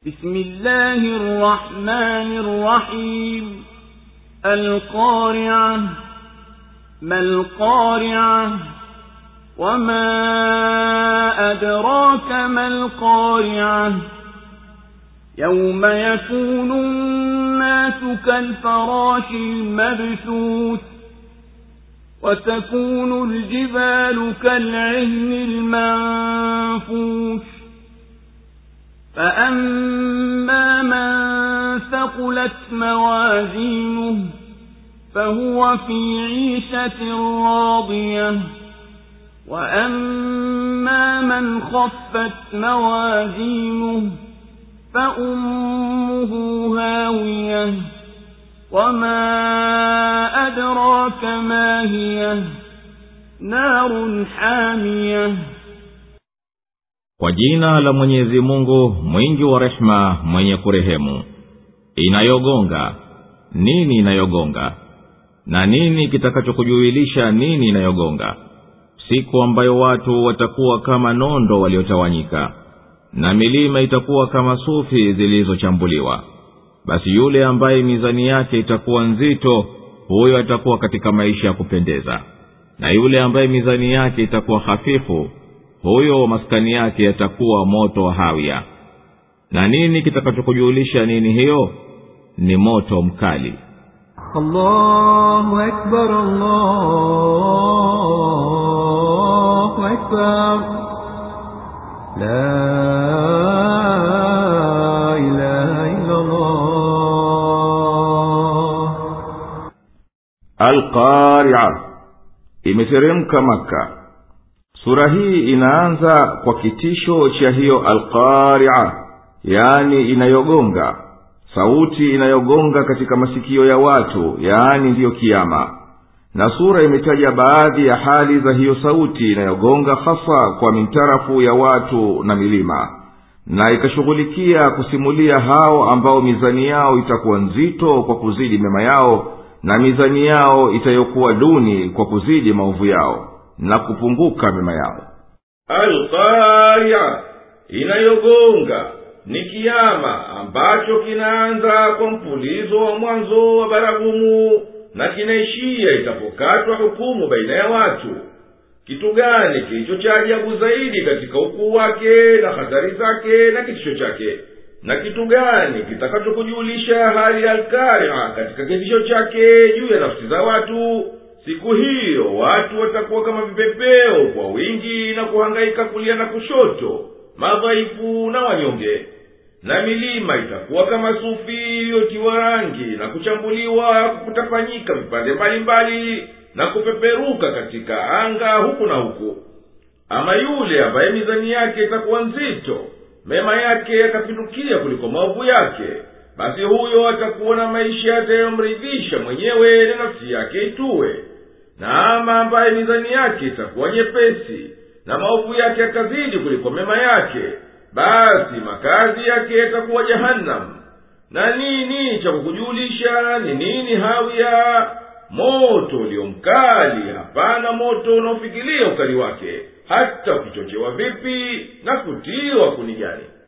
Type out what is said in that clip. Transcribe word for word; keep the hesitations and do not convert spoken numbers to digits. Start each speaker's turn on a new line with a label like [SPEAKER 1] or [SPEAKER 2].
[SPEAKER 1] بسم الله الرحمن الرحيم القارعة ما القارعة وما أدراك ما القارعة يوم يكون الناس كالفراش المبثوث وتكون الجبال كالعهن المنفوش فأما من ثقلت موازينه فهو في عيشة راضية وأما من خفت موازينه فأمه هاوية وما أدراك ما هي نار حامية.
[SPEAKER 2] Kwa jina la Mwenyezi Mungu mwingi wa rehema mwenye kurehemu. Inayogonga nini? Inayogonga na nini kitakachokujulisha nini inayogonga? Siku ambayo watu watakuwa kama nondo waliotawanyika na milima itakuwa kama sufi zilizochambuliwa. Basi yule ambaye mizani yake itakuwa nzito, huyo atakuwa katika maisha ya kupendeza, na yule ambaye mizani yake itakuwa hafifu, huyo maskani yake yatakuwa moto wa hawia. Na nini kitakachokujulisha nini hiyo? Ni moto mkali.
[SPEAKER 3] Allahu Akbar, Allahu Akbar, la ilaha illa Allah.
[SPEAKER 4] Al-Qari'ah imeteremka Makka. Sura hii inaanza kwa kitisho cha hiyo Al-Qari'ah, yani inayogonga, sauti inayogonga katika masikio ya watu, yani ndiyo kiyama. Na sura imetaja baadhi ya hali za hiyo sauti inayogonga, hasa kwa mintarafu ya watu na milima, na ikashughulikia kusimulia hao ambao mizani yao itakuwa nzito kwa kuzidi mema yao, na mizani yao itayokuwa duni kwa kuzidi maovu yao na kupunguka mema yao.
[SPEAKER 5] Al-Qari'ah inayogonga ni kiyama ambacho kinaanza kwa mpulizo wa mwanzo wa baragumu na kinaishia itapokatwa hukumu baina ya watu. Kitu gani kilicho cha ajabu zaidi katika ukuu wake na hatari zake na kitisho chake? Na kitu gani kitakachokujulisha hali ya Al-Qari'ah katika kitisho chake juu ya nafsi za watu? Siku hiyo watu watakuwa kama vipepeo kwa wingi na kuhangaika kulia na kushoto, madhaifu na wanyonge. Na milima itakuwa kama sufi iliyotiwa rangi na kuchambuliwa, kutafanyika vipande mbalimbali na kupeperuka katika anga huku na huku. Ama yule ambaye mizani yake itakuwa nzito, mema yake yakapindukia kuliko maovu yake, basi huyo atakuwa na maisha yatayomridhisha mwenyewe na nafsi yake itue. Na ama ambaye mizani yake itakuwa nyepesi na maovu yake yakazidi kuliko mema yake, basi makazi yake yatakuwa jahannam. Na nini cha kukujulisha ni nini hawia? Moto ulio mkali, hapana moto unaofikiria ukali wake, hata ukichochewa vipi na kutiwa kuni gani.